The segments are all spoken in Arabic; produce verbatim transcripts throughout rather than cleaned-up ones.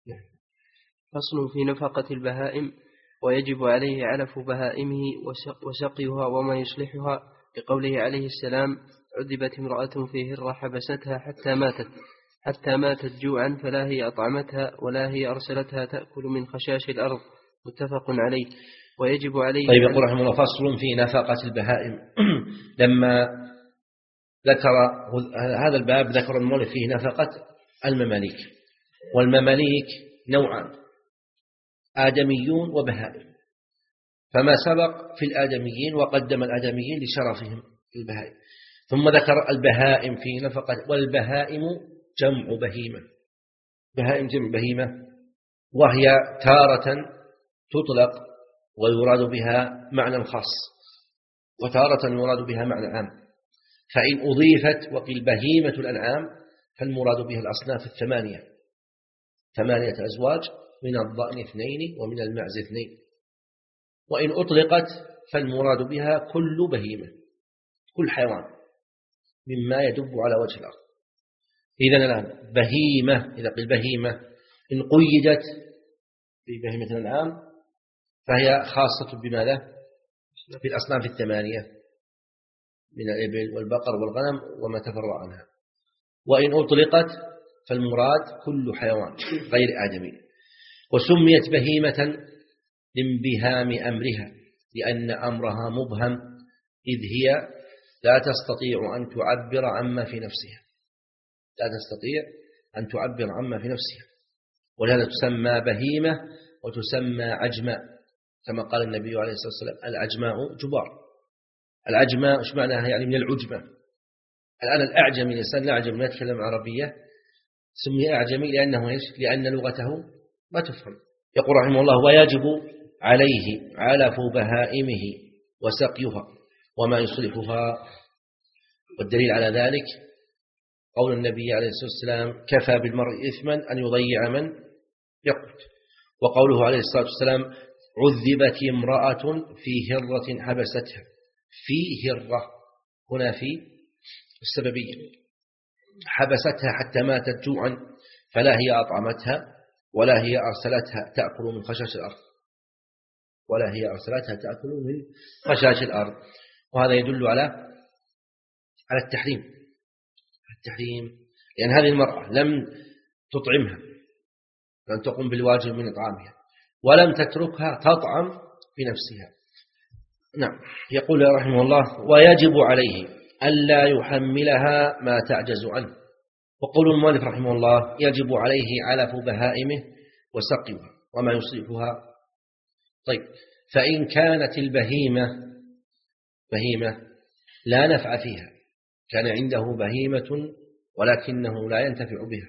فصل في نفقة البهائم. ويجب عليه علف بهائمه وسقيها وما يصلحها، لقوله عليه السلام: عذبت امرأة في هرة حبستها حتى ماتت حتى ماتت جوعا، فلا هي أطعمتها ولا هي أرسلتها تأكل من خشاش الأرض. متفق عليه. ويجب عليه. طيب، يقول رحمه الله: فصل في نفقة البهائم. لما ذكر هذا الباب ذكر المؤلف فيه نفقة المماليك. والمماليك نوعان: آدميون وبهائم. فما سبق في الآدميين وقدم الآدميين لشرفهم في البهائم، ثم ذكر البهائم في نفقة. والبهائم جمع بهيمة. بهائم جمع بهيمة، وهي تارة تطلق ويراد بها معنى خاص، وتارة يراد بها معنى عام. فإن أضيفت وقيل بهيمة الأنعام فالمراد بها الأصناف الثمانية، ثمانية أزواج، من الضأن اثنين ومن المعز اثنين. وإن أطلقت فالمراد بها كل بهيمة، كل حيوان مما يدب على وجه الأرض. إذن الآن بهيمة، إذا قيل بهيمة إن قيدت ببهيمة الأنعام فهي خاصة بماذا؟ بالأصناف الثمانية من الإبل والبقر والغنم وما تفرع عنها. وإن أطلقت فالمراد كل حيوان غير آدمي. وسميت بهيمة لانبهام أمرها، لأن أمرها مبهم، إذ هي لا تستطيع أن تعبر عما في نفسها، لا تستطيع أن تعبر عما في نفسها، ولهذا تسمى بهيمة وتسمى عجماء، كما قال النبي عليه الصلاة والسلام: العجماء جبار. العجماء إيش معناها؟ يعني من العجمة. الآن الأعجمي، الإنسان الأعجم لا يتكلم عربية سمي أعجمي لأنه إيش؟ لأن لغته ما تفهم. يقول رحمه الله: ويجب عليه علف بهائمه وسقيها وما يصلحها. والدليل على ذلك قول النبي عليه الصلاة والسلام: كفى بالمرء إثما أن يضيع من يقوت. وقوله عليه الصلاة والسلام: عذبت امرأة في هرة حبستها. في هرة هنا في السببية، حبستها حتى ماتت جوعا، فلا هي أطعمتها ولا هي أرسلتها تأكل من خشاش الأرض، ولا هي أرسلتها تأكل من خشاش الأرض. وهذا يدل على على التحريم، التحريم لأن هذه المرأة لم تطعمها، لم تقم بالواجب من إطعامها، ولم تتركها تطعم بنفسها. نعم. يقول رحمه الله: ويجب عليه ألا يحملها ما تعجز عنه. وقول المؤلف رحمه الله: يجب عليه علف بهائمه وسقيها وما يصلحها. طيب، فإن كانت البهيمة بهيمة لا نفع فيها، كان عنده بهيمة ولكنه لا ينتفع بها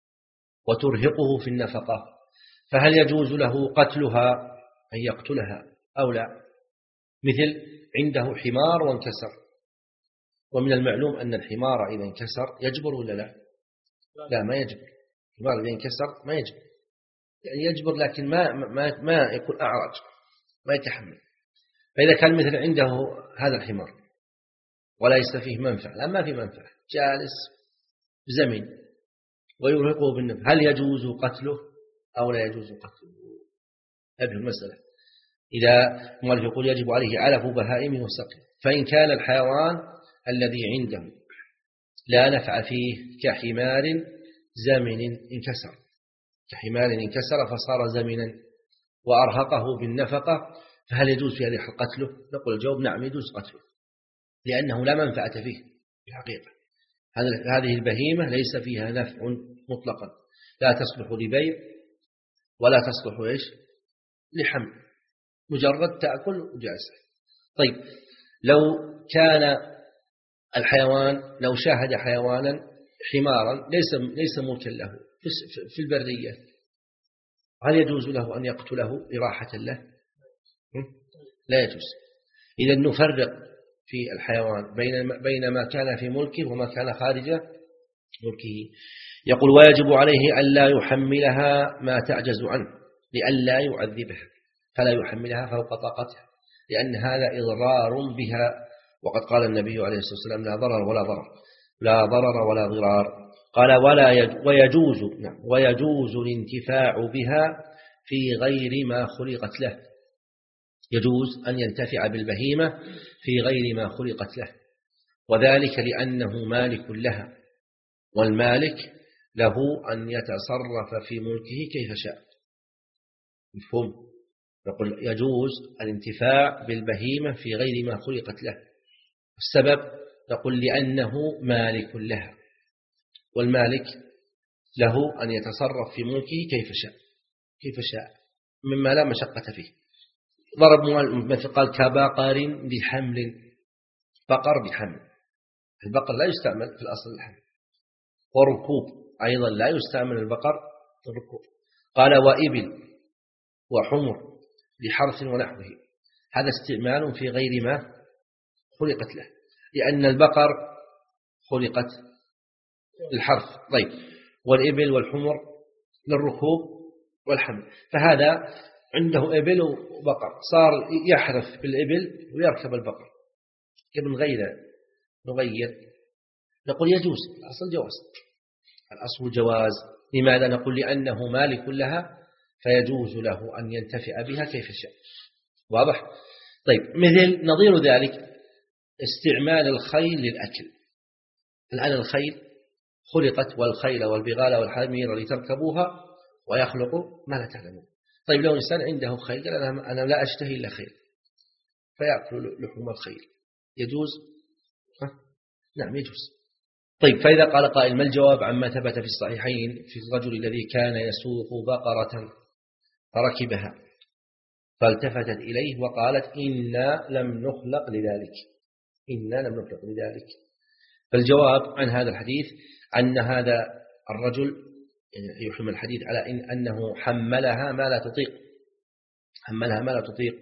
وترهقه في النفقة، فهل يجوز له قتلها أن يقتلها أو لا؟ مثل عنده حمار وانكسر، ومن المعلوم أن الحمار إذا انكسر يجبر ولا لا؟ لا، ما يجبر. الحمار إذا انكسر ما يجبر، يعني يجبر لكن ما ما ما يكون أعرج، ما يتحمل. فإذا كان مثل عنده هذا الحمار وليس فيه منفعة، لا ما في منفعة، جالس بزمن ويرهقه بالنفع، هل يجوز قتله أو لا يجوز قتله؟ هذه المسألة. إذا المؤلف يقول: يجب عليه علف بهائمه وسقيه. فإن كان الحيوان الذي عنده لا نفع فيه كحمار زمن انكسر، كحمار انكسر فصار زمنا وأرهقه بالنفقة، فهل يجوز في هذه قتله؟ نقول الجواب: نعم، يجوز قتله، لأنه لا منفعة فيه بالحقيقة. هذه البهيمة ليس فيها نفع مطلقا، لا تصلح لبيع ولا تصلح إيش لحمل، مجرد تأكل وجالسة. طيب، لو كان الحيوان، لو شاهد حيوانا حمارا ليس ليس ملكا له في البرية، هل يجوز له أن يقتله إراحة له؟ لا يجوز. إذا نفرق في الحيوان بين بين ما كان في ملكه وما كان خارج ملكه. يقول: ويجب عليه ألا يحملها ما تعجز عنه لئلا يعذبها، فلا يحملها فوق طاقتها، لأن هذا إضرار بها. وقد قال النبي عليه الصلاة والسلام: لا ضرر ولا ضرر، لا ضرر ولا ضرار. قال ولا ويجوز نعم ويجوز الانتفاع بها في غير ما خلقت له. يجوز أن ينتفع بالبهيمة في غير ما خلقت له، وذلك لأنه مالك لها، والمالك له أن يتصرف في ملكه كيف شاء. مفهوم؟ نقول يجوز الانتفاع بالبهيمة في غير ما خلقت له. السبب نقول لأنه مالك لها، والمالك له أن يتصرف في ملكه كيف شاء كيف شاء مما لا مشقة فيه. ضرب مثل قال كبقر بحمل، بقر بحمل. البقر لا يستعمل في الأصل الحمل، وركوب أيضا لا يستعمل البقر الركوب. قال وإبل وحمر لحرث ونحوه، هذا استعمال في غير ما خلقت له، لأن البقر خلقت للحرث. طيب والإبل والحمر للركوب والحمل، فهذا عنده إبل وبقر، صار يحرث بالإبل ويركب البقر. كيف نغير نغير نقول يجوز، الأصل جواز، الأصل جواز. لماذا؟ نقول لأنه مالك لها فيجوز له أن ينتفع بها كيف شاء. واضح؟ طيب مثل نظير ذلك استعمال الخيل للأكل. الآن الخيل خلقت، والخيل والبغال والحمير لتركبوها ويخلق ما لا تعلمون. طيب لو إنسان عنده خيل قال أنا لا أشتهي إلا خيل، فيأكل لحوم الخيل، يجوز؟ ها؟ نعم يجوز. طيب فإذا قال قائل ما الجواب عما ثبت في الصحيحين في الرجل الذي كان يسوق بقرة فركبها فالتفتت إليه وقالت إنا لم نخلق لذلك، إنا لم نخلق لذلك. فالجواب عن هذا الحديث أن هذا الرجل يحمل الحديث على إن أنه حملها ما لا تطيق، حملها ما لا تطيق،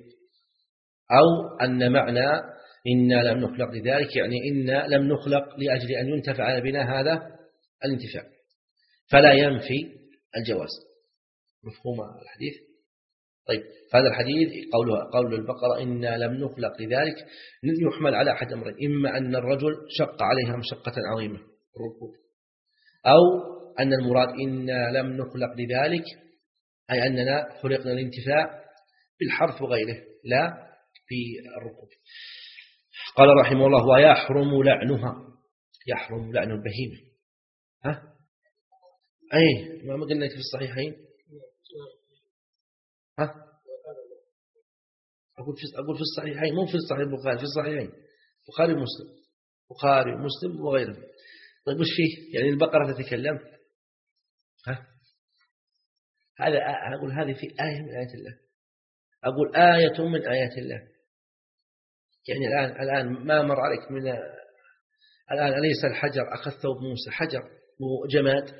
أو أن معنى إنا لم نخلق لذلك يعني إنا لم نخلق لأجل أن ينتفع بنا هذا الانتفاع، فلا ينفي الجواز. مفهوم الحديث؟ طيب فهذا الحديث قول قول البقرة إنا لم نخلق لذلك يحمل على أحد أمرين: إما أن الرجل شق عليها مشقة عظيمة الركوب، أو أن المراد إنا لم نخلق لذلك أي أننا خلقنا الانتفاع بالحرث وغيره لا في الركوب. قال رحمه الله ويحرم لعنها، يحرم لعن البهيمة. ها أي ما قلنا في الصحيحين؟ ها أقول في أقول في الصحيحين، مو في الصحيح البخاري، في الصحيحين بخاري ومسلم، بخاري ومسلم وغيره. طيب وش فيه؟ يعني البقرة تتكلم؟ ها هذا أقول هذه في آية من آيات الله، أقول آية من آيات الله. يعني الآن الآن ما مر عليك من الآن أليس الحجر أخذ ثوب موسى حجر وجماد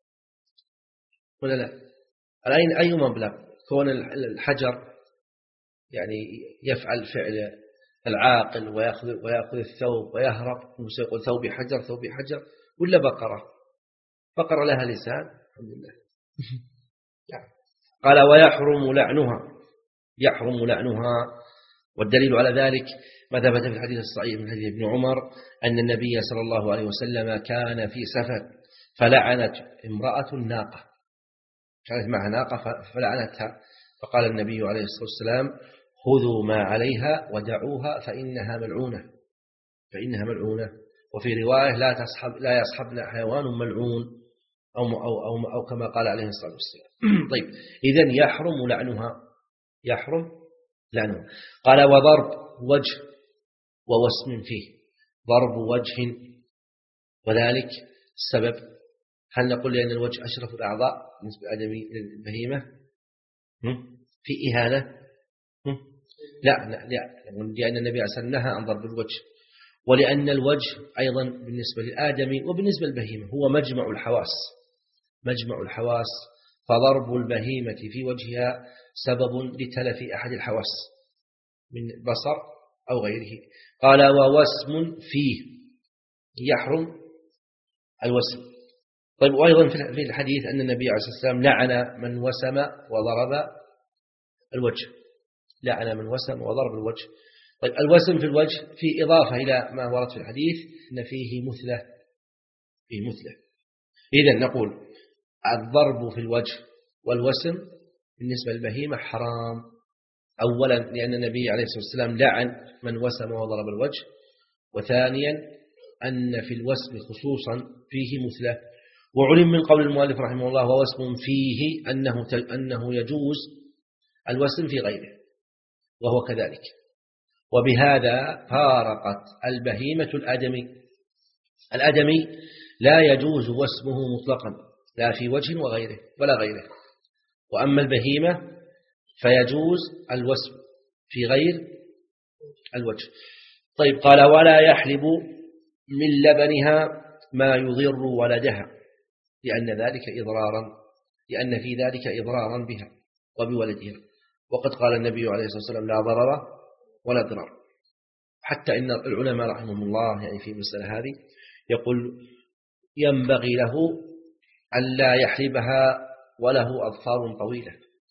ولا لا؟ الآن أي مبلغ كون الحجر يعني يفعل فعل العاقل ويأخذ ويأخذ الثوب ويهرب، موسى يقول ثوبي حجر ثوبي حجر، ولا بقرة بقرة لها لسان الحمد لله. يعني قال ويحرم لعنها، يحرم لعنها. والدليل على ذلك ما ثبت في الحديث الصحيح من حديث ابن عمر أن النبي صلى الله عليه وسلم كان في سفر فلعنت امرأة الناقة، كانت معها ناقة فلعنتها، فقال النبي عليه الصلاة والسلام خذوا ما عليها ودعوها فإنها ملعونة، فإنها ملعونة. وفي رواية لا تصحب لا يصحبنا حيوان ملعون أو, أو, أو, أو كما قال عليه الصلاة والسلام. طيب إذن يحرم لعنها، يحرم لعنها. قال وضرب وجه ووسم فيه، ضرب وجه، وذلك السبب هل نقول لأن الوجه أشرف الأعضاء بالنسبة للآدمي للبهيمة في إهانة؟ لا لا لأن النبي عليه الصلاة والسلام نهى عن ضرب الوجه، ولأن الوجه أيضا بالنسبة للآدمي وبالنسبة للبهيمة هو مجمع الحواس، مجمع الحواس، فضرب البهيمة في وجهها سبب لتلف أحد الحواس من بصر أو غيره. قال ووسم فيه، يحرم الوسم. طيب وأيضا في الحديث أن النبي عليه الصلاة والسلام لعن من وسم وضرب الوجه، لعن من وسم وضرب الوجه. طيب الوسم في الوجه في إضافة إلى ما ورد في الحديث أن فيه مثلة، فيه مثلة. إذن نقول الضرب في الوجه والوسم بالنسبة للبهيمة حرام، أولا لأن النبي عليه الصلاة والسلام لعن من وسم وضرب الوجه، وثانيا أن في الوسم خصوصا فيه مثله. وعلم من قول المؤلف رحمه الله ووسم فيه أنه, أنه يجوز الوسم في غيره، وهو كذلك. وبهذا فارقت البهيمة الآدمي. الآدمي لا يجوز وسمه مطلقا لا في وجه وغيره ولا غيره، وأما البهيمة فيجوز الوسم في غير الوجه. طيب قال ولا يحلب من لبنها ما يضر ولدها لأن ذلك إضرارا لأن في ذلك إضرارا بها وبولدها، وقد قال النبي عليه الصلاة والسلام لا ضرر ولا ضرار. حتى إن العلماء رحمهم الله يعني في مسألة هذه يقول ينبغي له أن لا يحلبها وله أظفار طويلة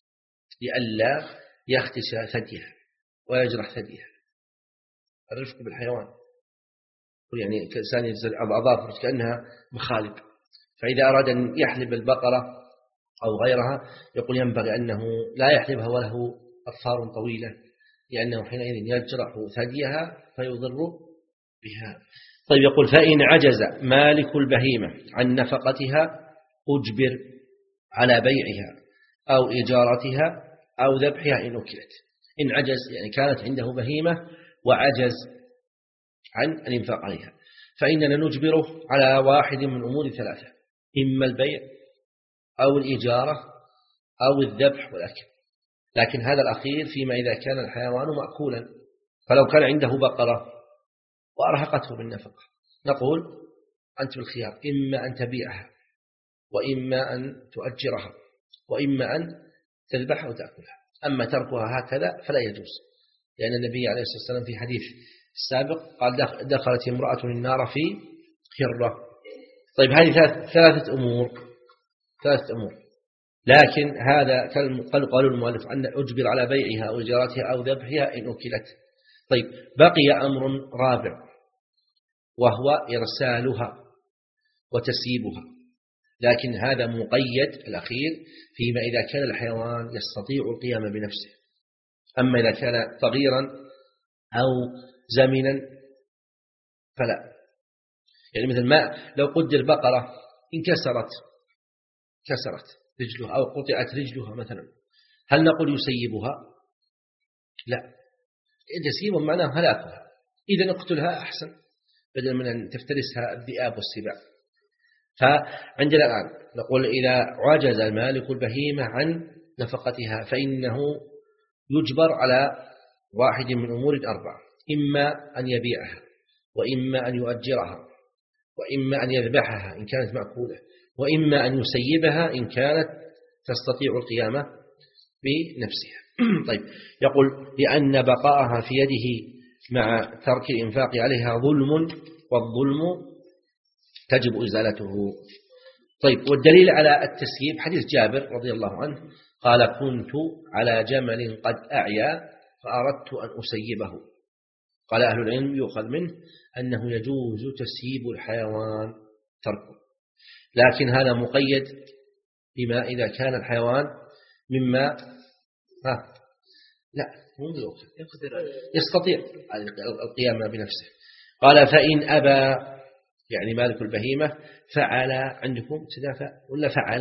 لئلا يختش ثديها ويجرح ثديها. الرفق بالحيوان يعني الإنسان يجزل أظافر كأنها مخالب، فإذا أراد أن يحلب البقرة أو غيرها يقول ينبغي أنه لا يحلبها وله أظفار طويلة لأنه حينئذ يجرح ثديها فيضر بها. طيب يقول فإن عجز مالك البهيمة عن نفقتها أجبر على بيعها أو إجارتها أو ذبحها إن أكلت. إن عجز يعني كانت عنده بهيمة وعجز عن الإنفاق عليها فإننا نجبره على واحد من أمور ثلاثة، إما البيع أو الإجارة أو الذبح والأكل. لكن هذا الأخير فيما إذا كان الحيوان مأكولا، فلو كان عنده بقرة وأرهقته بالنفقة نقول أنت بالخيار، إما أن تبيعها وإما أن تؤجرها وإما أن تذبحها وتأكلها، أما تركها هكذا فلا يجوز، لأن النبي عليه الصلاة والسلام في حديث السابق قال دخلت امرأة النار في هرة. طيب هذه ثلاثة أمور ثلاثة أمور لكن هذا قال المؤلف أن أجبر على بيعها أو إجارتها أو ذبحها إن أكلت. طيب بقي أمر رابع وهو إرسالها وتسييبها، لكن هذا مقيد الأخير فيما إذا كان الحيوان يستطيع القيام بنفسه. أما إذا كان صغيرا أو زمنا فلا. يعني مثل ما لو قدر بقرة انكسرت كسرت رجلها أو قطعت رجلها مثلا، هل نقول يسيبها؟ لا، تسييب معناه هلاكها، إذا اقتلها أحسن بدل من أن تفترسها الذئاب والسباع. فعندنا الآن نقول إذا عجز المالك البهيمة عن نفقتها فإنه يجبر على واحد من أمور أربعة، إما أن يبيعها وإما أن يؤجرها وإما أن يذبحها إن كانت مأكولة وإما أن يسيبها إن كانت تستطيع القيامة بنفسها. طيب يقول لأن بقاءها في يده مع ترك الإنفاق عليها ظلم والظلم تجب إزالته. طيب والدليل على التسييب حديث جابر رضي الله عنه قال كنت على جمل قد أعيا فأردت أن أسيبه. قال أهل العلم يؤخذ منه أنه يجوز تسييب الحيوان تركه، لكن هذا مقيد بما إذا كان الحيوان مما ها لا يستطيع القيام بنفسه. قال فإن أبى يعني مالك البهيمة فعل عندكم تدافع ولا فعل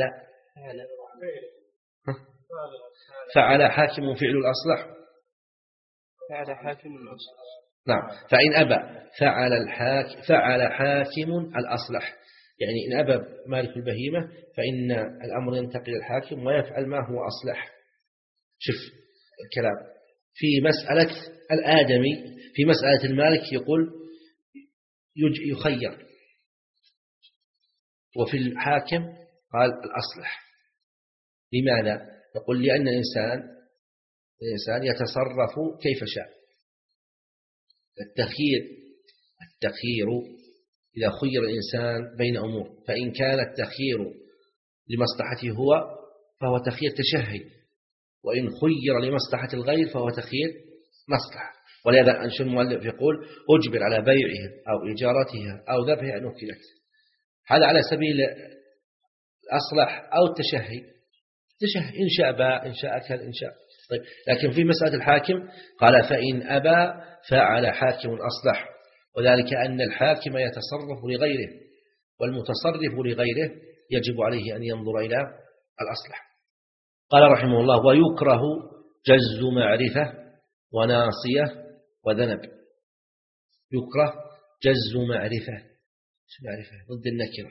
فعل حاكم فعل الأصلح فعل حاكم الأصلح نعم. فإن أبى فعل الحاكم فعل حاكم الأصلح، يعني إن أبى مالك البهيمة فإن الأمر ينتقل الحاكم ويفعل ما هو أصلح. شوف الكلام في مسألة الآدمي، في مسألة المالك يقول يخير، وفي الحاكم قال الأصلح. لماذا؟ يقول لأن الإنسان الإنسان يتصرف كيف شاء. التخيير التخيير إذا خير الإنسان بين أمور فإن كان التخيير لمصلحته هو فهو تخيير تشهي، وإن خير لمصلحة الغير فهو تخيير مصلحة. ولهذا أنشأ المؤلف يقول أجبر على بيعها أو إجارتها أو ذبحها أن أكلت. هذا على سبيل الأصلح أو التشهي. التشهي إن شاء باع إن شاء أكل إن شاء. طيب لكن في مسألة الحاكم قال فإن أبى فعل حاكم أصلح، وذلك أن الحاكم يتصرف لغيره، والمتصرف لغيره يجب عليه أن ينظر إلى الأصلح. قال رحمه الله ويكره جز معرفة وناصية وذنب. يكره جز معرفة. شو معرفة؟ ضد النكرة.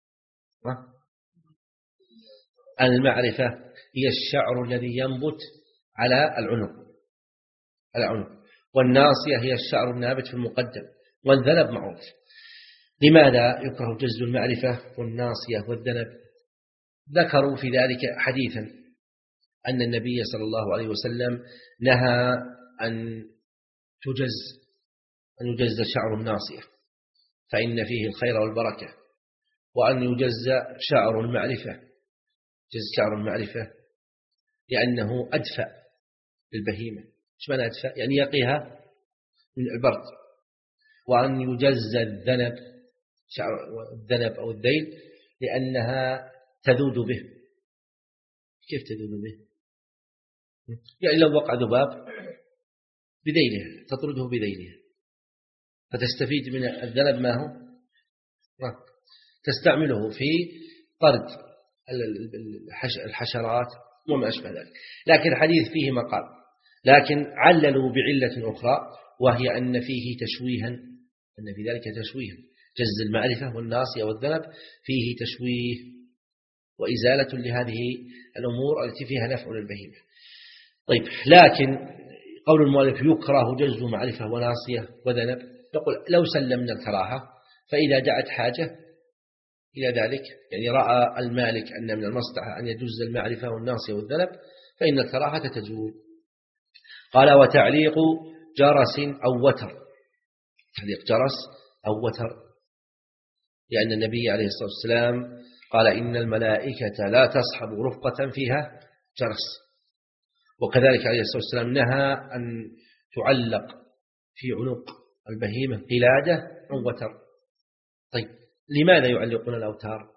المعرفة هي الشعر الذي ينبت على العنق العنق والناصية هي الشعر النابت في المقدم، والذنب معروف. لماذا يكره جز المعرفة والناصية والذنب؟ ذكروا في ذلك حديثا أن النبي صلى الله عليه وسلم نهى أن تجز أن يجز شعر الناصية فإن فيه الخير والبركة، وأن يجز شعر المعرفة جز شعر المعرفة لأنه أدفأ للبهيمة. إيش معنى أدفأ؟ يعني يقيها من البرد. وأن يجز الذنب شعر الذنب أو الذيل لأنها تذود به. كيف تذود به؟ يعني لو وقع ذباب بذيلها تطرده بذيلها فتستفيد من الذنب. ما هو تستعمله في طرد الحشرات وما أشبه ذلك. لكن الحديث فيه مقال، لكن عللوا بعلة أخرى وهي أن فيه تشويها، أن في ذلك تشويها. جز المعرفة والناصية والذنب فيه تشويه وإزالة لهذه الأمور التي فيها نفع للبهيمة. طيب لكن قول المؤلف يكره جز معرفة وناصية وذنب، نقول لو سلمنا الكراهة فإذا دعت حاجة إلى ذلك، يعني رأى المالك أن من المصلحة أن يجوز المعرفة والناصية والذنب، فإن الكراهة تجوز. قال وتعليق جرس أو وتر. تعليق جرس أو وتر لأن النبي عليه الصلاة والسلام قال إن الملائكة لا تصحب رفقة فيها جرس، وكذلك عليه الصلاة والسلام نهى أن تعلق في عنق البهيمة قلادة أو وتر. طيب لماذا يعلقون الأوتار؟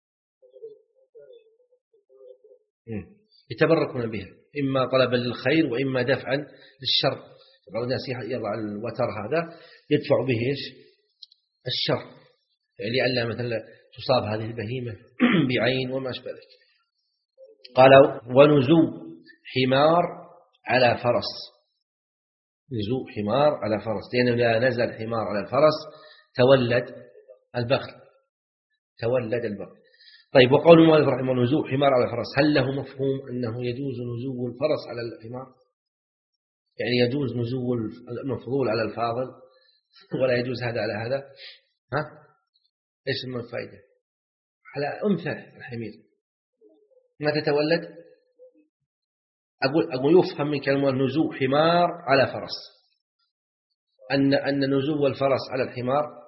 يتبركون بها، إما طلبا للخير وإما دفعا للشر. بعض الناس يضع الوتر هذا يدفع به إيش؟ الشر، يعني لألا مثلا تصاب هذه البهيمة بعين وما أشبه ذلك. قال ونزو حمار على فرس. نزو حمار على فرس لأنه لا نزل حمار على الفرس تولد البغل تولد البغل. طيب وقول المؤلف رحمه الله نزو حمار على الفرس، هل له مفهوم أنه يجوز نزو الفرس على الحمار؟ يعني يجوز نزو المفضول على الفاضل ولا يجوز هذا على هذا؟ ها؟ إيش الفائدة؟ على أنثى الحمير ما تتولد. أقول أقول يفهم من كلمة نزو حمار على فرس أن أن نزو الفرس على الحمار.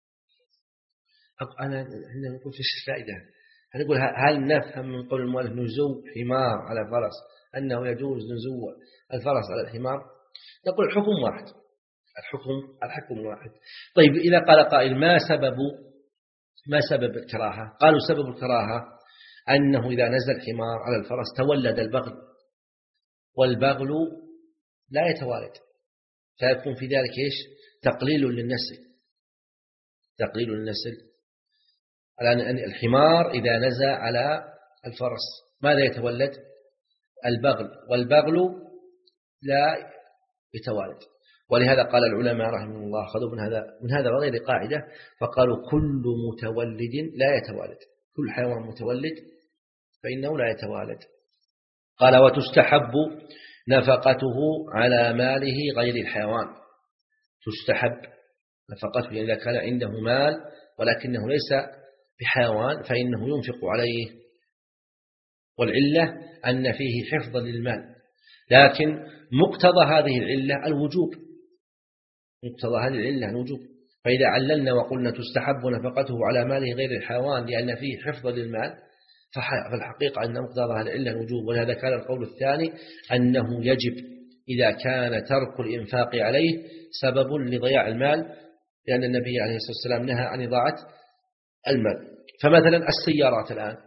أنا أنا نقول فيش فائدة. هنقول هل نفهم من قول المؤلف نزو حمار على فرس أنه يجوز نزو الفرس على الحمار؟ نقول الحكم واحد، الحكم الحكم واحد. طيب إذا قال قائل ما سبب ما سبب الكراهة؟ قالوا سبب الكراهة أنه إذا نزل حمار على الفرس تولد البغل، والبغل لا يتوالد، فيكون في ذلك إيش؟ تقليل للنسل تقليل للنسل. الآن الحمار إذا نزل على الفرس ماذا يتولد؟ البغل، والبغل لا يتوالد. ولهذا قال العلماء رحمه الله خذوا من هذا من هذا وغير قاعدة فقالوا كل متولد لا يتوالد، كل حيوان متولد فإنه لا يتوالد. قال وتستحب نفقته على ماله غير الحيوان. تستحب نفقته إذا كان عنده مال ولكنه ليس بحيوان فإنه ينفق عليه، والعلة أن فيه حفظا للمال، لكن مقتضى هذه العلة الوجوب، مقتضى هذه العلة الوجوب. فإذا عللنا وقلنا تستحب نفقته على ماله غير الحيوان لأن فيه حفظا للمال، فالحقيقة أن مقتضى هذه العلة الوجوب. ولهذا كان القول الثاني أنه يجب إذا كان ترك الإنفاق عليه سبب لضياع المال، لأن النبي عليه الصلاة والسلام نهى عن إضاعة المال. فمثلا السيارات الآن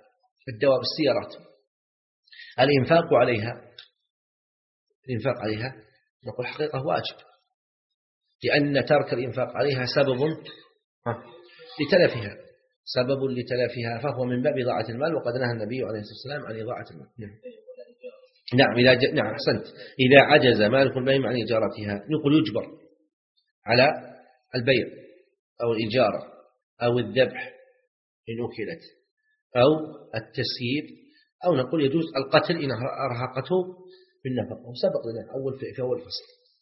الدواب السيارات الإنفاق عليها الإنفاق عليها نقول حقيقة واجب، لأن ترك الإنفاق عليها سبب لتلفها سبب لتلفها فهو من باب إضاعة المال، وقد نهى النبي عليه الصلاة والسلام عن إضاعة المال. نعم نعم إذا ج... نعم أحسنت. إذا عجز مالك البهيمة عن إجارتها نقول يجبر على البيع أو الإجارة أو الذبح إن أكلت أو التسييب، أو نقول يجوز القتل إن أرهقته بالنفقة. وسبق لنا أول في أول فصل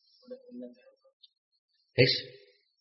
إيش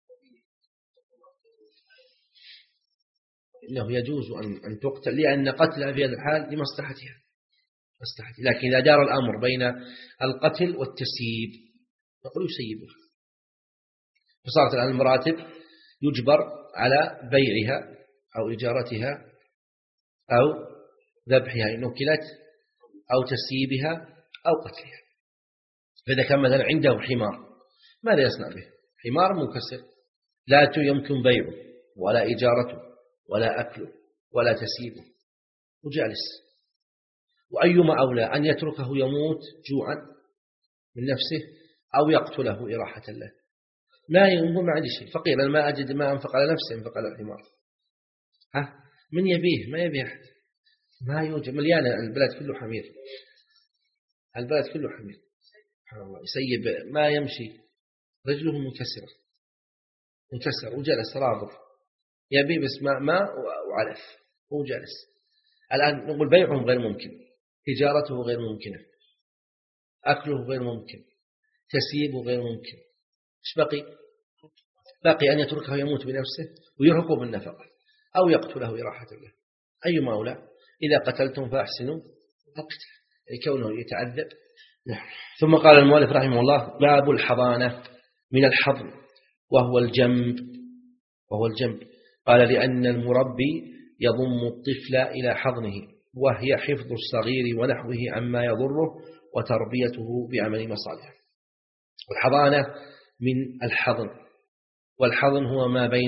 إنه يجوز أن أن تقتل، لأن قتلها في هذا الحال لمصلحتها مصلحتها. لكن إذا دار الأمر بين القتل والتسييب نقول يسيبها. فصارت الآن المراتب يجبر على بيعها أو إجارتها أو ذبحها إن أكلت أو تسييبها أو قتلها. فإذا كان مثلا عنده حمار ماذا يصنع به؟ حمار منكسر لا يمكن بيعه ولا إجارته ولا أكله ولا تسييبه وجالس، وأيما أولى أن يتركه يموت جوعا من نفسه أو يقتله إراحة له. ما ينقل ما عندي شيء، فقير ما أجد ما أنفق على نفسه أنفق على الحمار. ها من يبيه؟ ما يبيه أحد، ما يوجد، مليانة البلد كله حمير، البلد كله حمير سبحان الله. يسيب ما يمشي رجله منكسرة منكسر وجلس راضر يبيه بس ماء ماء وعلف هو جالس. الآن نقول بيعهم غير ممكن، إجارته غير ممكنة، أكله غير ممكن، تسييبه غير ممكن. إيش بقي؟ باقي أن يتركه يموت بنفسه ويرهقه بالنفقة أو يقتله إراحة له. أيما أولى؟ إذا قتلتم فأحسنوا القتل، يعني كونه يتعذب. ثم قال المؤلف رحمه الله: باب الحضانة من الحضن وهو الجنب وهو الجنب قال: لأن المربي يضم الطفل إلى حضنه، وهي حفظ الصغير ونحوه عما يضره وتربيته بعمل مصالحه. والحضانة من الحضن، والحضن هو ما بين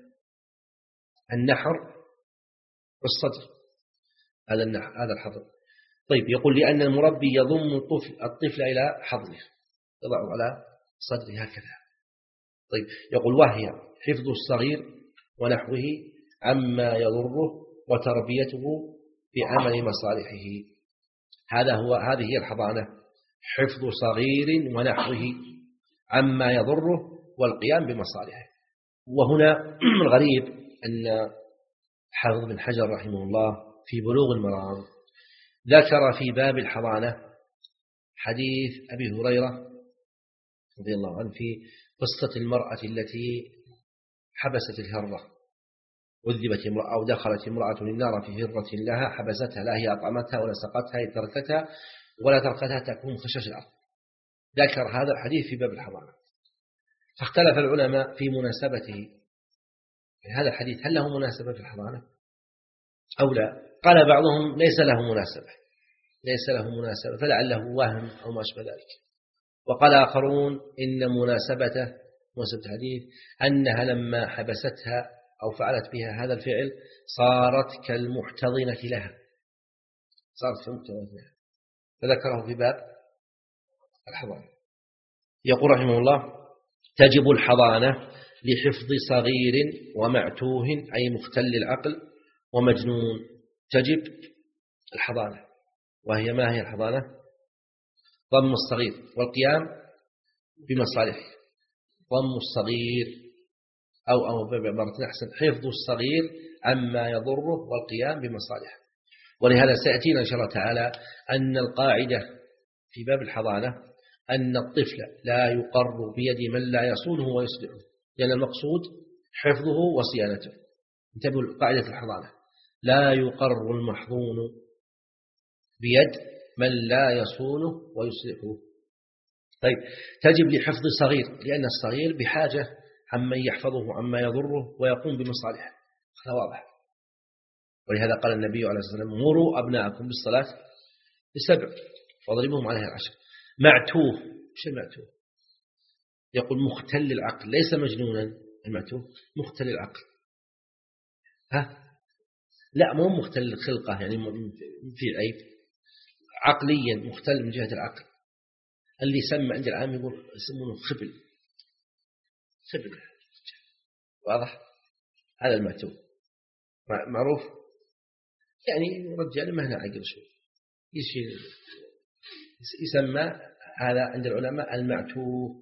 النحر والصدر، هذا هذا الحضن. طيب يقول: لأن المربي يضم الطفل الطفل إلى حضنه، يضعه على صدره هكذا. طيب يقول: وهي حفظ الصغير ونحوه عما يضره وتربيته بعمل مصالحه. هذا هو هذه هي الحضانة، حفظ صغير ونحوه عما يضره والقيام بمصالحه. وهنا الغريب أن حافظ بن حجر رحمه الله في بلوغ المرام ذكر في باب الحضانة حديث أبي هريرة رضي الله عنه في قصة المرأة التي حبست الهرة، عذبت امرأة أو دخلت امرأة النار في هرة لها حبستها، لا هي أطعمتها ولا سقتها، هي تركتها ولا تركتها تكون خشاش الأرض. ذكر هذا الحديث في باب الحضانة، فاختلف العلماء في مناسبته. يعني هذا الحديث هل له مناسبة في الحضانة أو لا؟ قال بعضهم ليس له مناسبة ليس له مناسبة فلعله وهم أو ما أشبه ذلك. وقال آخرون إن مناسبته مناسبة الحديث أنها لما حبستها أو فعلت بها هذا الفعل صارت كالمحتضنة لها صارت كالمحتضنة لها فذكره في باب الحضانة. يقول رحمه الله: تجب الحضانة لحفظ صغير ومعتوه أي مختل العقل ومجنون. تجب الحضانة، وهي ما هي الحضانة؟ ضم الصغير والقيام بمصالحه. ضم الصغير أو أو بعبارة أحسن حفظ الصغير عما يضره والقيام بمصالحه. ولهذا سيأتينا إن شاء الله تعالى أن القاعدة في باب الحضانة أن الطفل لا يقر بيد من لا يصونه ويصلحه، لأن المقصود حفظه وصيانته. انتبهوا قاعدة الحضانة: لا يقر المحظون بيد من لا يصونه ويصلحه. طيب تجب لحفظ صغير، لأن الصغير بحاجة عمن يحفظه عما يضره ويقوم بمصالحه، هذا واضح. ولهذا قال النبي عليه الصلاة والسلام: مروا أبناءكم بالصلاة بسبع واضربوهم عليها العشر. معتوه، ايش المعتوه؟ يقول مختل العقل، ليس مجنونا. المعتوه مختل العقل. ها لا مو مختل الخلقة يعني في عيب، عقليا مختل من جهة العقل. اللي يسمى عند العام يقول يسمونه خبل، خبل واضح. هذا المعتوه معروف، يعني رجال ما هنا عقل شوي يسمى هذا عند العلماء المعتوه.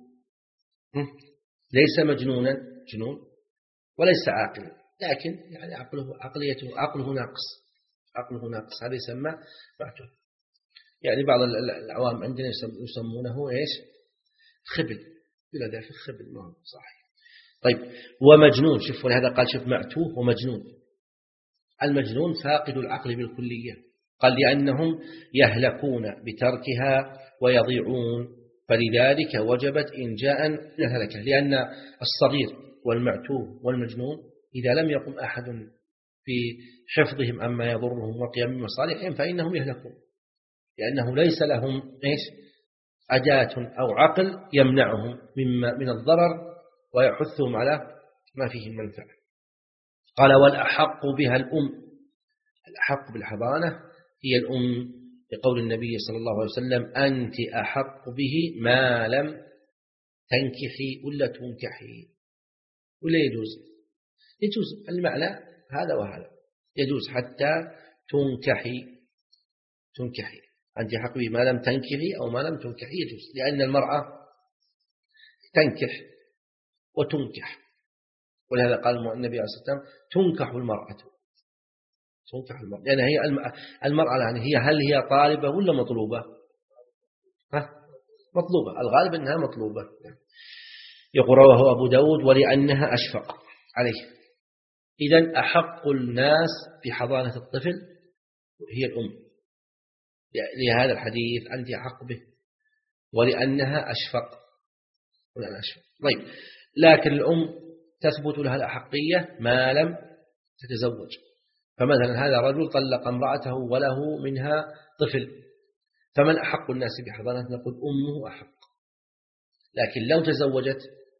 ليس مجنونا جنون وليس عاقلا، لكن يعني عقله عقليته عقله ناقص، عقله ناقص، هذا يسمى معتوه. يعني بعض العوام عندنا يسمونه ايش؟ خبل، بلا ذلك خبل ما هو صحيح. طيب ومجنون، شوف ولهذا قال شوف معتوه ومجنون. المجنون فاقد العقل بالكلية، قال لأنهم يهلكون بتركها ويضيعون، فلذلك وجبت إن جاء إلى الهلكة، لأن الصغير والمعتوه والمجنون إذا لم يقم أحد في حفظهم أما يضرهم وقيام بمصالحهم فإنهم يهلكون، لأنه ليس لهم إيش؟ أداة أو عقل يمنعهم مما من الضرر ويحثهم على ما فيه المنفعة. قال والأحق بها الأم، الأحق بالحضانة هي الأم، لقول النبي صلى الله عليه وسلم أنت أحق به ما لم تنكحي ولا تنكحي. ولا يجوز؟ يجوز المعنى هذا وهذا، يجوز حتى تنكحي، تنكحي أنت أحق به ما لم تنكحي أو ما لم تنكحي يجوز، لأن المرأة تنكح وتنكح، ولهذا قال النبي عليه الصلاة والسلام تنكح المرأة، تنكح المرأة، لأن هي المرأة يعني هي هل هي طالبة ولا مطلوبة؟ ها؟ مطلوبة، الغالب أنها مطلوبة. يقول رواه أبو داود ولأنها أشفق عليه. إذن أحق الناس بحضانة الطفل هي الأم، لهذا الحديث أنت أحق به ولأنها أشفق، ولأنها أشفق. طيب لكن الأم تثبت لها الأحقية ما لم تتزوج، فمثلا هذا رجل طلق امرأته وله منها طفل، فمن أحق الناس بحضانة؟ نقول أمه أحق، لكن لو تزوجت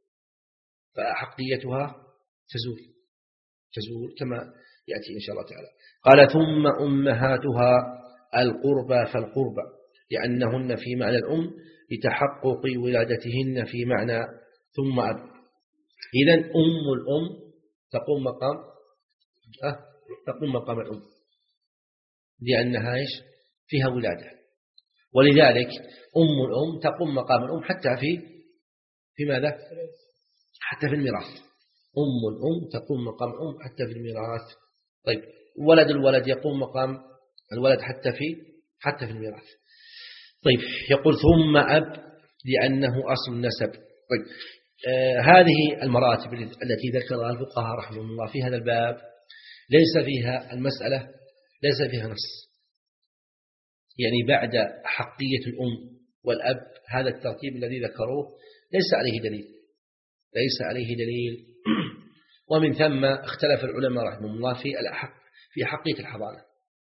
فأحقيتها تزول، تزول كما يأتي إن شاء الله تعالى. قال ثم أمهاتها القربى فالقربى، لأنهن في معنى الأم لتحقق ولادتهن في معنى ثم أب. إذن أم الأم تقوم مقام أه تقوم مقام الأم، لأنها إيش؟ فيها ولادة، ولذلك أم الأم تقوم مقام الأم حتى في في ماذا؟ حتى في الميراث. أم الأم تقوم مقام الأم حتى في الميراث. طيب ولد الولد يقوم مقام الولد حتى في حتى في الميراث. طيب يقول ثم أب لأنه أصل النسب. طيب آه هذه المراتب التي ذكرها الفقهاء رحمهم الله في هذا الباب ليس فيها المسألة ليس فيها نص، يعني بعد حقية الأم والأب هذا الترتيب الذي ذكروه ليس عليه دليل، ليس عليه دليل. ومن ثم اختلف العلماء رحمهم الله في الأحق في حقية الحضانة،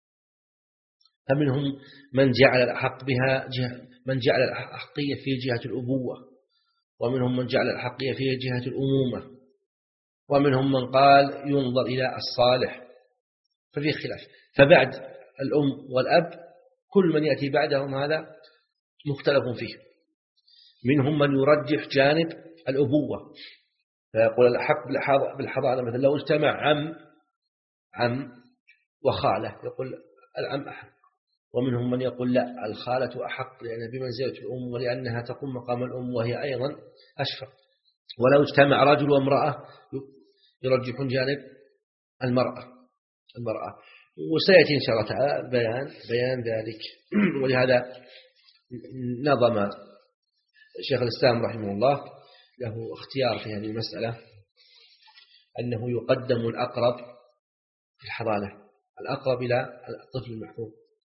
فمنهم من جعل الأحق بها جهة، من جعل الأحقية في جهة الأبوة، ومنهم من جعل الأحقية في جهة الأمومة، ومنهم من قال ينظر إلى الصالح، ففي خلاف. فبعد الأم والأب كل من يأتي بعدهم هذا مختلف فيه. منهم من يرجح جانب الأبوة فيقول الأحق بالحضانة، مثلا لو اجتمع عم عم وخالة يقول العم أحق. ومنهم من يقول لا الخالة أحق لأنها بمنزلة الأم ولأنها تقوم مقام الأم وهي أيضا أشفق. ولو اجتمع رجل وامرأة يرجحون جانب المرأة المرأة وسيأتي إن شاء الله تعالى بيان بيان ذلك. ولهذا نظم شيخ الإسلام رحمه الله له اختيار في هذه المسألة أنه يقدم الأقرب في الحضانة، الأقرب إلى الطفل المحفوظ،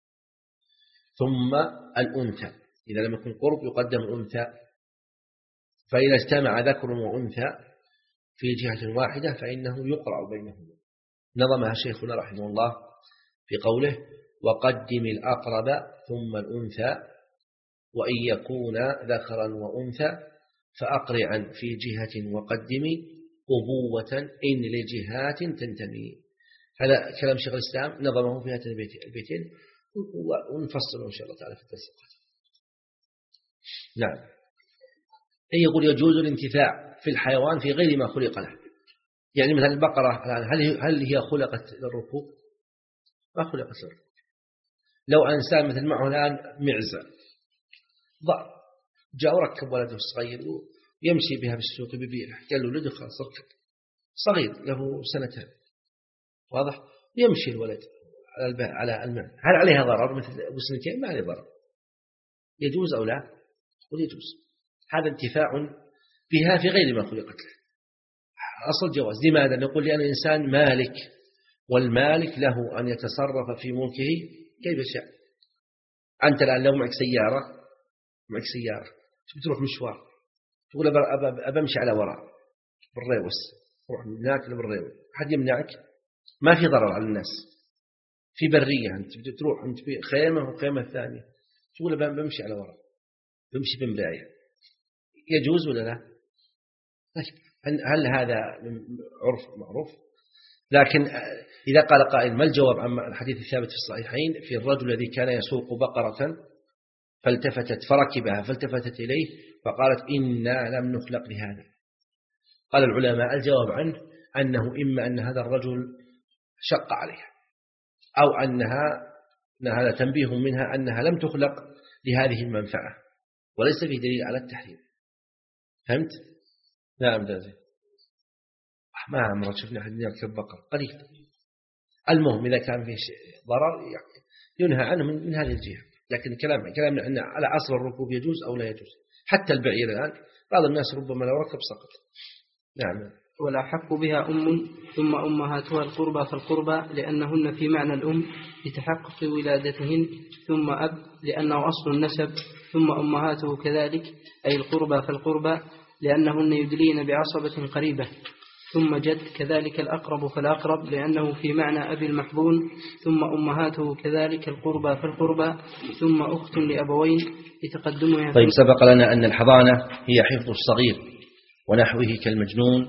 ثم الأنثى، إذا لم يكن قرب يقدم الأنثى، فإذا اجتمع ذكر وأنثى في جهة واحدة فإنه يقرأ بينهما. نظمها شيخنا رحمه الله في قوله وقدم الأقرب ثم الأنثى وإن يكون ذكرا وأنثى فأقرعا في جهة وقدم أبوة إن لجهات تنتمي. هذا كلام شيخ الإسلام نظمه في هاتين البيتين ونفصله إن شاء الله تعالى في الدرس القادم. نعم. أي يقول يجوز الانتفاع في الحيوان في غير ما خلق له. يعني مثلا البقرة الآن هل هل هي خلقت للركوب؟ ما خلقت للركوب. لو إنسان مثل معه الآن معزة ضع جاء وركب ولده الصغير ويمشي بها بالسوق ببيعه، قال له ولده خلاص اركب، صغير له سنتين، واضح؟ يمشي الولد على الماء، هل عليها ضرر مثل أبو سنتين؟ ما عليه ضرر. يجوز أو لا؟ قل يجوز. هذا انتفاع بها في غير ما خلقت له. أصل جواز. لماذا؟ نقول لأن الإنسان مالك، والمالك له أن يتصرف في ملكه كيف شاء. أنت الآن لو معك سيارة معك سيارة تروح مشوار، تقول أبمشي على وراء بالريوس، روح من هناك لبالريوس، أحد يمنعك؟ ما في ضرر على الناس. في برية أنت تروح أنت في خيمة وخيمة الثانية، تقول بمشي على وراء، بمشي بمراية، يجوز ولا لا؟ هل هذا عرف معروف؟ لكن إذا قال قائل ما الجواب عن الحديث الثابت في الصحيحين في الرجل الذي كان يسوق بقرة فالتفتت فركبها فالتفتت إليه فقالت إنا لم نخلق لهذا. قال العلماء الجواب عنه أنه إما أن هذا الرجل شق عليها، أو أنها أن هذا تنبيه منها أنها لم تخلق لهذه المنفعة، وليس في دليل على التحريم. فهمت؟ نعم دازي. ما عمرك شفنا أحد يركب بقر قليل. المهم إذا كان فيه ضرر ينهى عنه من, من هذه الجهة. لكن كلام كلامنا أن على أصل الركوب يجوز أو لا يجوز. حتى البعير الآن بعض الناس ربما لو ركب سقط. نعم. ولا حق بها أم ثم أمهاتها القربى فالقربى لأنهن في معنى الأم لتحقق ولادتهن، ثم أب لأنه أصل النسب، ثم أمهاته كذلك أي القربى فالقربى لأنهن يدلين بعصبة قريبة، ثم جد كذلك الأقرب فالأقرب لأنه في معنى أبي المحظون، ثم أمهاته كذلك القربى فالقربى، ثم أخت لأبوين لتقدمها. طيب سبق لنا أن الحضانة هي حفظ الصغير ونحوه كالمجنون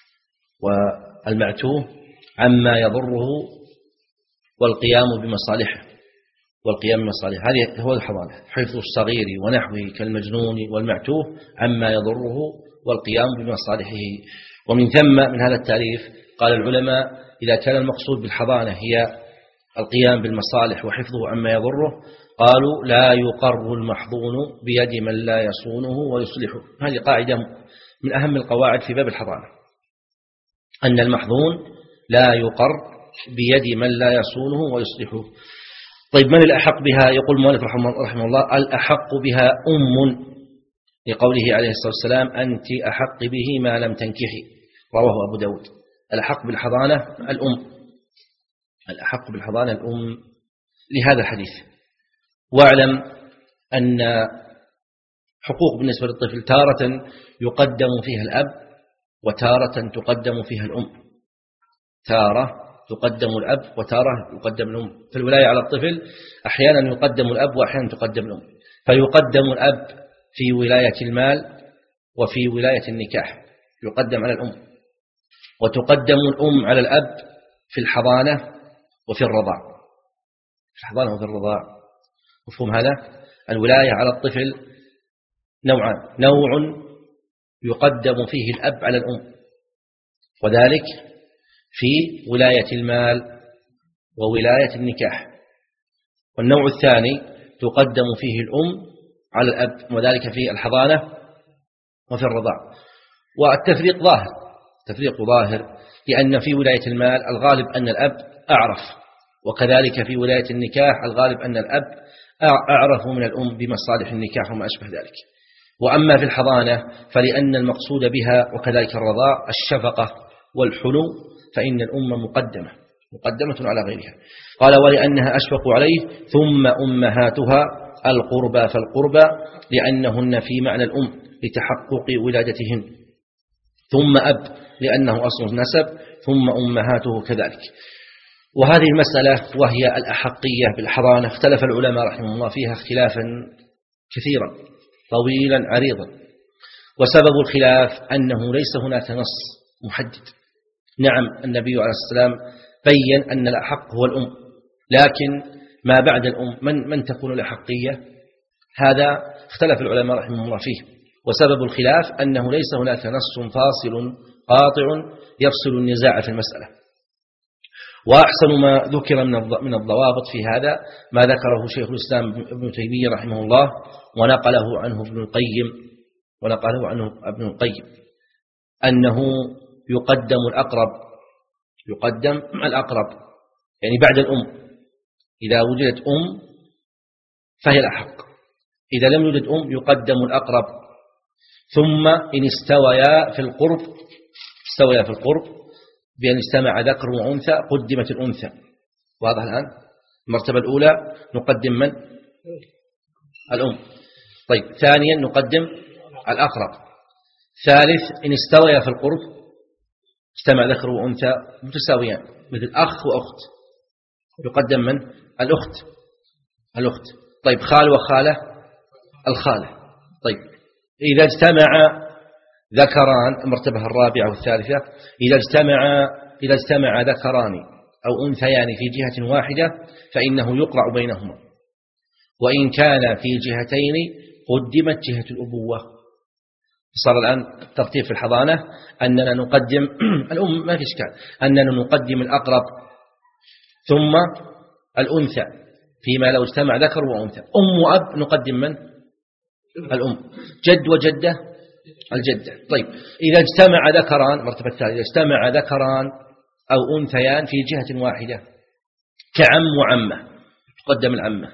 والمعتوه عما يضره والقيام بمصالحه والقيام بمصالحه هذه هو الحضانة، حفظ الصغير ونحوه كالمجنون والمعتوه عما يضره والقيام بمصالحه. ومن ثم من هذا التعريف قال العلماء إذا كان المقصود بالحضانة هي القيام بالمصالح وحفظه عما يضره قالوا لا يقر المحظون بيد من لا يصونه ويصلحه. هذه قاعدة من أهم القواعد في باب الحضانة، أن المحظون لا يقر بيد من لا يصونه ويصلحه. طيب من الأحق بها؟ يقول المؤلف رحمه الله الأحق بها أم، لقوله عليه الصلاة والسلام أنت أحق به ما لم تنكحي، رواه أبو داود. الأحق بالحضانة الأم، الأحق بالحضانة الأم لهذا الحديث. واعلم أن حقوق بالنسبة للطفل تارة يقدم فيها الأب وتارة تقدم فيها الأم، تارة تقدم الأب وتارة يقدم الأم. في الولاية على الطفل أحيانا يقدم الأب وأحيانا تقدم الأم، فيقدم الأب في ولاية المال وفي ولاية النكاح يقدم على الأم، وتقدم الأم على الأب في الحضانة وفي الرضاع، في الحضانة وفي الرضاع. مفهوم هذا؟ الولاية على الطفل نوعان، نوع يقدم فيه الأب على الأم وذلك في ولاية المال وولاية النكاح، والنوع الثاني تقدم فيه الأم على الأب وذلك في الحضانة وفي الرضاع. والتفريق ظاهر، تفريق ظاهر لأن في ولاية المال الغالب أن الأب أعرف، وكذلك في ولاية النكاح الغالب أن الأب أعرف من الأم بمصالح النكاح وما أشبه ذلك. وأما في الحضانة فلأن المقصود بها وكذلك الرضاع الشفقة والحنو فإن الأم مقدمة مقدمة على غيرها. قال ولأنها أشفق عليه ثم أمهاتها القربى فالقربى لأنهن في معنى الأم لتحقق ولادتهن، ثم أب لأنه أصل النسب، ثم أمهاته كذلك. وهذه المسألة وهي الأحقية بالحضانة اختلف العلماء رحمه الله فيها اختلافا كثيرا طويلا عريضا، وسبب الخلاف أنه ليس هناك نص محدد. نعم النبي عليه السلام بين أن الأحق هو الأم، لكن ما بعد الأم من, من تكون الأحقية؟ هذا اختلف العلماء رحمهم الله فيه، وسبب الخلاف أنه ليس هناك نص فاصل قاطع يفصل النزاع في المسألة. وأحسن ما ذكر من الضوابط في هذا ما ذكره شيخ الإسلام ابن تيمية رحمه الله، ونقله عنه ابن القيم ونقله عنه ابن القيم أنه يقدم الأقرب يقدم الأقرب يعني بعد الأم. إذا وجدت أم فهي الأحق، إذا لم يوجد أم يقدم الأقرب. ثم إن استويا في القرب استويا في القرب بأن اجتمع ذكر وأنثى قدمت الأنثى. واضح الآن؟ المرتبة الأولى نقدم من؟ الأم. طيب ثانيا نقدم الأقرب. ثالث إن استويا في القرب اجتمع ذكر وأنثى متساويان مثل أخ وأخت يقدم من؟ الأخت الأخت. طيب خال وخالة الخالة. طيب إذا اجتمع ذكران المرتبة الرابعة والثالثة إذا اجتمع إذا اجتمع ذكران أو أنثيان في جهة واحدة فإنه يقرع بينهما، وإن كان في جهتين قدمت جهة الأبوة. صار الآن ترتيب في الحضانة أننا نقدم الأم ما في إشكال، أننا نقدم الأقرب ثم الأنثى فيما لو اجتمع ذكر وأنثى. أم وأب نقدم من؟ الأم. جد وجدة الجدة. طيب إذا اجتمع ذكران مرتبة الثالثة إذا اجتمع ذكران أو أنثيان في جهة واحدة كعم وعمة تقدم العمة،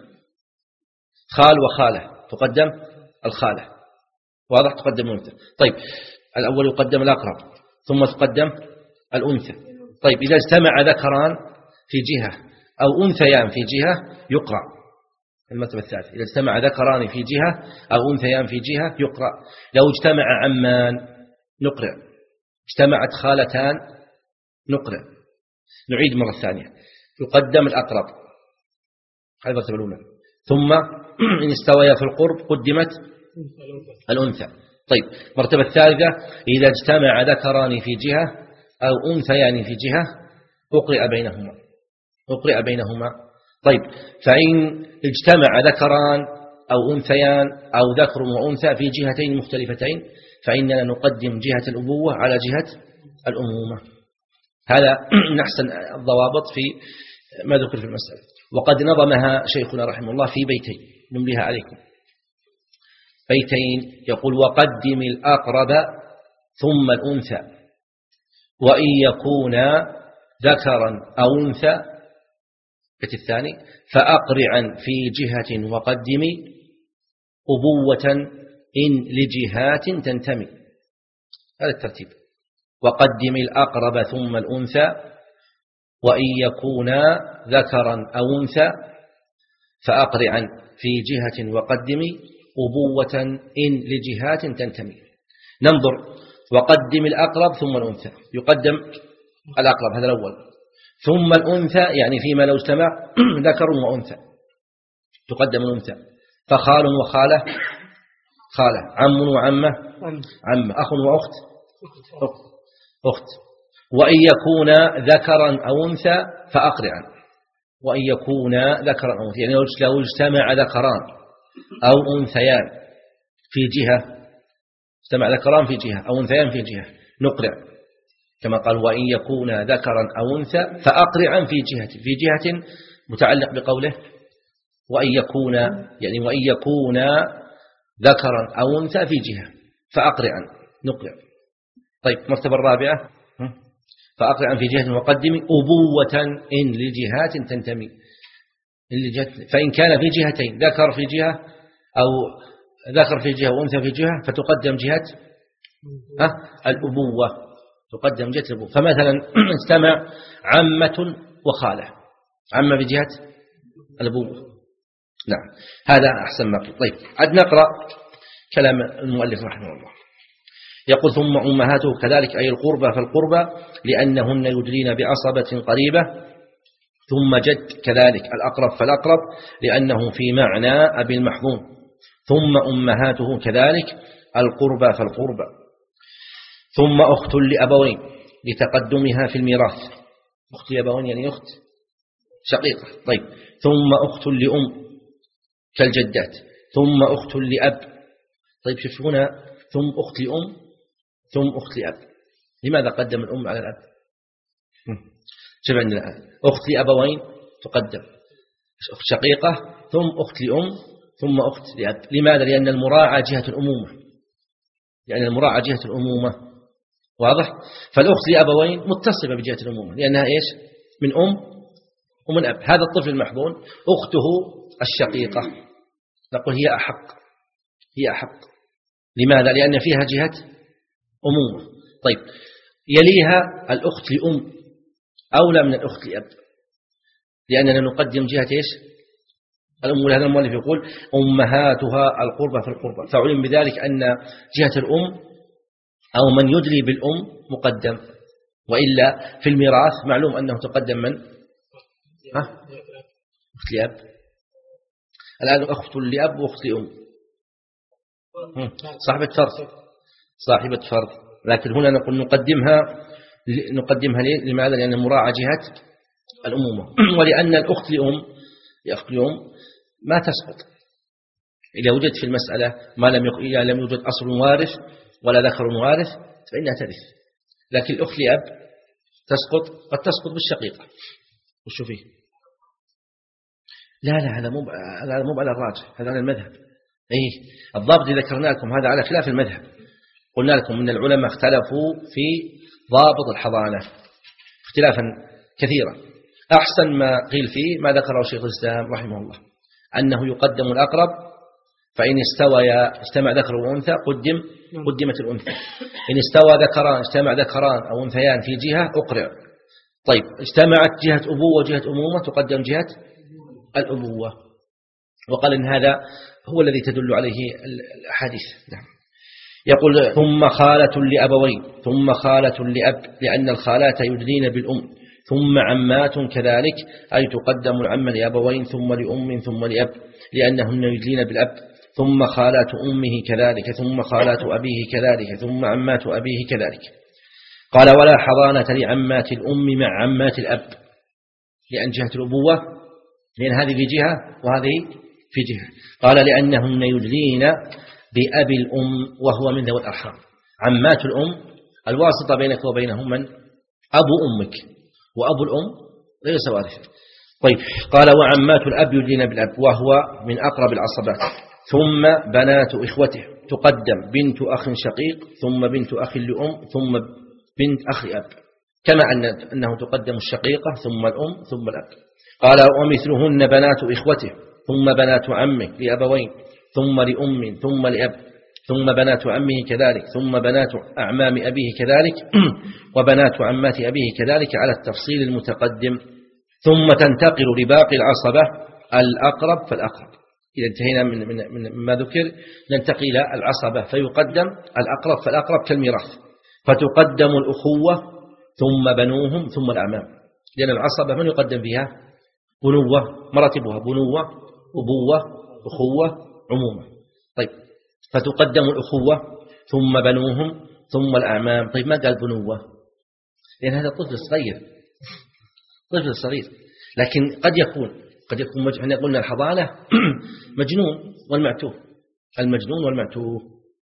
خال وخالة تقدم الخالة. واضح؟ تقدم الأنثى. طيب الأول يقدم الأقرب ثم تقدم الأنثى. طيب إذا اجتمع ذكران في جهة أو أنثيان في جهة يقرأ المرتبة الثالثة. إذا اجتمع ذكران في جهة أو أنثيان في جهة يقرأ. لو اجتمع عمان نقرأ، اجتمعت خالتان نقرأ. نعيد مرة ثانية يقدم الأقرب هذه المرتبة الأولى، ثم إن استويا في القرب قدمت الأنثى. طيب مرتبة الثالثة إذا اجتمع ذكران في جهة أو أنثيان في جهة أقرأ بينهما أقرأ بينهما. طيب فإن اجتمع ذكران أو أنثيان أو ذكر وأنثى في جهتين مختلفتين فإننا نقدم جهة الأبوة على جهة الأمومة. هذا من أحسن الضوابط في ما ذكر في المسألة، وقد نظمها شيخنا رحمه الله في بيتين نمليها عليكم. بيتين يقول: وقدم الأقرب ثم الأنثى، وإن يكون ذكرا أو أنثى. البيت الثاني: فأقرعا في جهة وقدم أبوة إن لجهات تنتمي. هذا الترتيب: وقدم الأقرب ثم الأنثى، وإن يكون ذكرا أو أنثى، فأقرعا في جهة وقدم أبوة إن لجهات تنتمي. ننظر: وقدم الأقرب ثم الأنثى، يقدم الأقرب هذا الأول، ثم الأنثى يعني فيما لو اجتمع ذكر وأنثى تقدم الأنثى. فخال وخالة خالة، عم وعمة عم، أخ وأخت أخت. وإن يكون ذكرا أو أنثى فأقرعا، وإن يكون ذكرا أو أنثى يعني لو اجتمع ذكران أو أنثيان في جهة، اجتمع ذكران في جهة أو أنثيان في جهة نقرع، كما قال: وإن يكون ذكرا أو أنثى فأقرعا في جهة. في جهة متعلق بقوله وإن يكون، يعني وإن يكون ذكرا أو أنثى في جهة فأقرعا نقرع. طيب المرتبة الرابعة: فأقرعا في جهة وقدم أبوة إن لجهات تنتمي. فإن كان في جهتين، ذكر في جهة أو ذكر في جهة وأنثى في جهة، فتقدم جهة الأبوة تقدم جهة الأبوة. فمثلا اجتمع عمة وخالة، عمة بجهة الأبوة. نعم، هذا أحسن ما قلت. طيب عد نقرأ كلام المؤلف رحمه الله. يقول: ثم أمهاته كذلك أي القربى فالقربى لأنهن يدلين بعصبة قريبة، ثم جد كذلك الأقرب فالأقرب لأنه في معنى أبي المحظوم، ثم أمهاته كذلك القربى فالقربى، ثم أخت لأبوين لتقدمها في الميراث، أخت لأبوين يعني أخت شقيقة. طيب ثم أخت لأم كالجدات، ثم أخت لأب. طيب شوف هنا ثم أخت لأم ثم أخت لأب، لماذا قدم الأم على الأب؟ شوف عندنا أخت لأبوين تقدم أخت شقيقة ثم أخت لأم ثم أخت لأب. لماذا؟ لأن المراعاة جهة الأمومة، لأن المراعاة جهة الأمومة. واضح؟ فالأخت لأبوين متصلة بجهة الأمومة لأنها إيش؟ من أم ومن أب. هذا الطفل المحظون أخته الشقيقة نقول هي أحق، هي أحق. لماذا؟ لأن فيها جهة أمومة. طيب يليها الأخت لأم أولى من الأخت لأب، لأننا نقدم جهة إيش؟ الأم. ولهذا المؤلف يقول أمهاتها القربى في القربى، فعلم بذلك أن جهة الأم أو من يدلي بالأم مقدم، وإلا في الميراث معلوم أنه تقدم من؟ ها؟ أخت لأب. الآن أخت لأب وأخت لأم صاحبة فرض، صاحبة فرض، لكن هنا نقول نقدمها نقدمها ليه؟ لماذا؟ لأن مراعاة جهة الأمومة، ولأن الأخت لأم الأخت لأم ما تسقط إذا وجد في المسألة ما لم يق... إذا لم يوجد أصل وارث ولا ذكر وارث فإنها ترث. لكن الأخت لأب تسقط، قد تسقط بالشقيقة. وشو فيه؟ لا لا هذا مو هذا مو على الراجح، هذا على المذهب. إيه الضابط اللي ذكرنا لكم هذا على خلاف المذهب. قلنا لكم أن العلماء اختلفوا في ضابط الحضانة اختلافا كثيرا. أحسن ما قيل فيه ما ذكره شيخ الإسلام رحمه الله، أنه يقدم الأقرب، فإن استوى اجتمع ذكر وأنثى قدم قدمت الأنثى، إن استوى ذكران اجتمع ذكران أو أنثيان في جهة أقرع. طيب اجتمعت جهة أبوة وجهة أمومة تقدم جهة الأبوة، وقال إن هذا هو الذي تدل عليه الأحاديث. نعم. يقول ثم خالة لأبوين ثم خالة لأب، لأن الخالات يدلين بالأم، ثم عمات كذلك، أي تقدم العم لأبوين ثم لأم ثم لأب، لأنهن يدلين بالأب، ثم خالات أمه كذلك، ثم خالات أبيه كذلك، ثم عمات أبيه كذلك. قال ولا حضانة لعمات الأم مع عمات الأب، لأن جهة الأبوة، لأن هذه في جهة وهذه في جهة. قال لأنهن يدلين بأبي الأم وهو من ذوي الأرحام. عمات الأم الواسطة بينك وبينهم من؟ أبو أمك، وأبو الأم ليس وارثا. طيب قال وعمات الأب يدلين بالأب وهو من أقرب العصبات. ثم بنات إخوته تقدم بنت أخ شقيق ثم بنت أخ لأم ثم بنت أخ أب، كما أن أنه تقدم الشقيقة ثم الأم ثم الأب. قال ومثلهن بنات إخوته ثم بنات عمه لأبوين ثم لأم ثم لأب، ثم بنات عمه كذلك، ثم بنات أعمام أبيه كذلك، وبنات عمات أبيه كذلك على التفصيل المتقدم. ثم تنتقل لباقي العصبة الأقرب فالأقرب. إذا انتهينا من, من, من ما ذكر ننتقل إلى العصبة فيقدم الأقرب فالأقرب كالميراث، فتقدم الأخوة ثم بنوهم ثم الأعمام، لأن العصبة من يقدم فيها؟ بنوة، مراتبها بنوة، أبوة، أخوة، عمومة. طيب فتقدم الأخوة ثم بنوهم ثم الأعمام. طيب ما قال بنوة؟ لأن هذا طفل صغير، طفل صغير، لكن قد يكون قد يكون مج... احنا قلنا الحضانة مجنون والمعتوه، المجنون والمعتوه.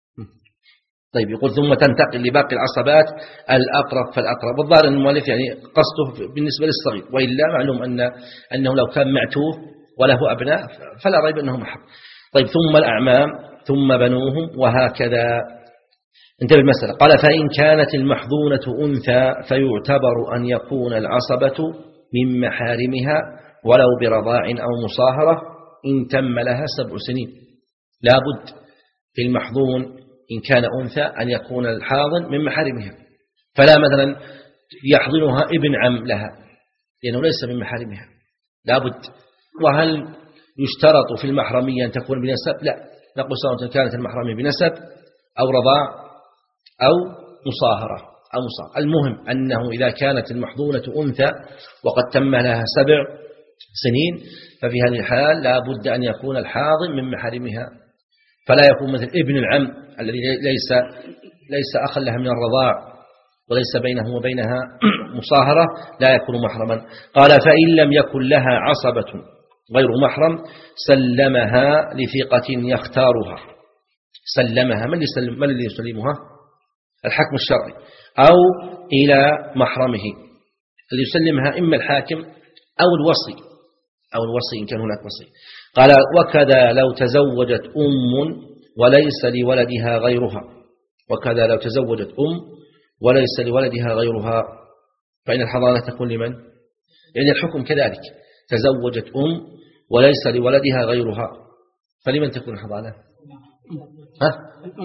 طيب يقول ثم تنتقل لباقي العصبات الأقرب فالأقرب. الظاهر المؤلف يعني قصده بالنسبة للصغير، وإلا معلوم أن أنه لو كان معتوه وله أبناء فلا ريب أنه محق. طيب ثم الأعمام ثم بنوهم وهكذا. انتبه المسألة. قال فإن كانت المحظونة أنثى فيعتبر أن يكون العصبة من محارمها ولو برضاع أو مصاهرة إن تم لها سبع سنين. لابد في المحظون إن كان أنثى أن يكون الحاضن من محارمها، فلا مثلا يحضنها ابن عم لها لأنه ليس من محارمها، لابد. وهل يشترط في المحرمية أن تكون بنسب؟ لا، نقول سواء كانت المحرمية بنسب أو رضاع أو مصاهرة أو مصاهرة. المهم أنه إذا كانت المحظونة أنثى وقد تم لها سبع سنين ففي هذه الحال لا بد أن يكون الحاضن من محارمها، فلا يكون مثل ابن العم الذي ليس ليس أخا لها من الرضاع وليس بينه وبينها مصاهرة لا يكون محرما. قال فإن لم يكن لها عصبة غير محرم سلمها لثقة يختارها. سلمها، من يسلم من اللي يسلمها؟ الحكم الشرعي، أو إلى محرمه. اللي يسلمها إما الحاكم أو الوصي، أو الوصي إن كان هناك وصي. قال وكذا لو تزوجت أم وليس لولدها غيرها. وكذا لو تزوجت أم وليس لولدها غيرها فإن الحضانة تكون لمن؟ يعني الحكم كذلك، تزوجت أم وليس لولدها غيرها فلمن تكون الحضانة؟ ها؟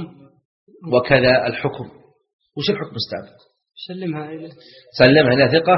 وكذا الحكم. وش الحكم السابق؟ سلمها إلى سلمها إلى ثقة.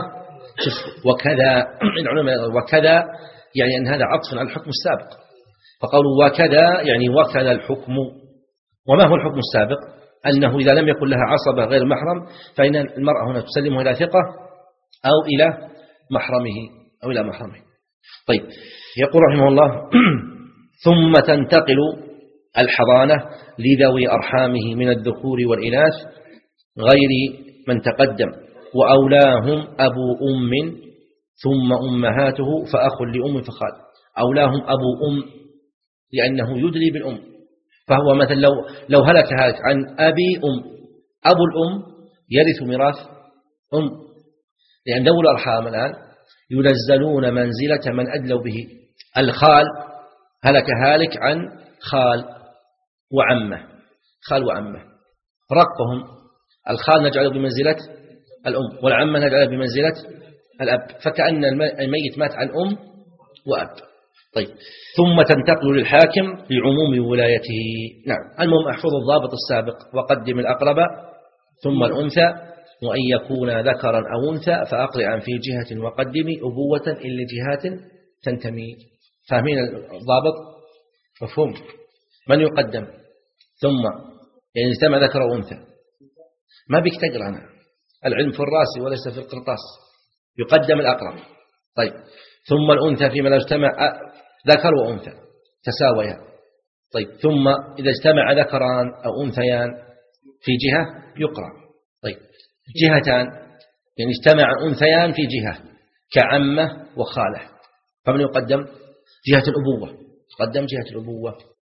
وكذا العلماء وكذا يعني أن هذا عطف على الحكم السابق، فقالوا وكذا يعني وكذا الحكم. وما هو الحكم السابق؟ أنه إذا لم يكن لها عصبة غير محرم فإن المرأة هنا تسلمه إلى ثقة أو إلى محرمه أو إلى محرمه. طيب، يقول رحمه الله ثم تنتقل الحضانة لذوي أرحامه من الذكور والإناث غير من تقدم، وأولاهم أبو أم ثم أمهاته فأخ لأم فخال. أولاهم أبو أم لأنه يدلي بالأم، فهو مثلا لو, لو هلك هلك عن أبي أم، أبو الأم يرث ميراث أم، لأن ذوي الأرحام الآن ينزلون منزلة من أدلوا به. الخال هلك هالك عن خال وعمه، خال وعمه رقهم، الخال نجعله بمنزلة الأم والعمة نجعله بمنزلة الأب، فكأن الميت مات عن أم وأب. طيب، ثم تنتقل للحاكم لعموم ولايته. نعم، المهم احفظ الضابط السابق، وقدم الأقرب ثم الأنثى، وأن يكون ذكرا أو أنثى فأقرعا في جهة وقدمي أبوة إن لجهات تنتمي. فاهمين الضابط؟ مفهوم؟ من يقدم؟ ثم يعني اجتمع ذكر وأنثى، ما بيك تقرأ أنا، العلم في الراس وليس في القرطاس. يقدم الأقرب. طيب، ثم الأنثى فيما لو اجتمع ذكر وأنثى تساويا. طيب، ثم إذا اجتمع ذكران أو أنثيان في جهة يقرأ. طيب، جهتان يعني اجتمع أنثيان في جهة كعمة وخالة، فمن يقدم؟ جهة الأبوة، تقدم جهة الأبوة.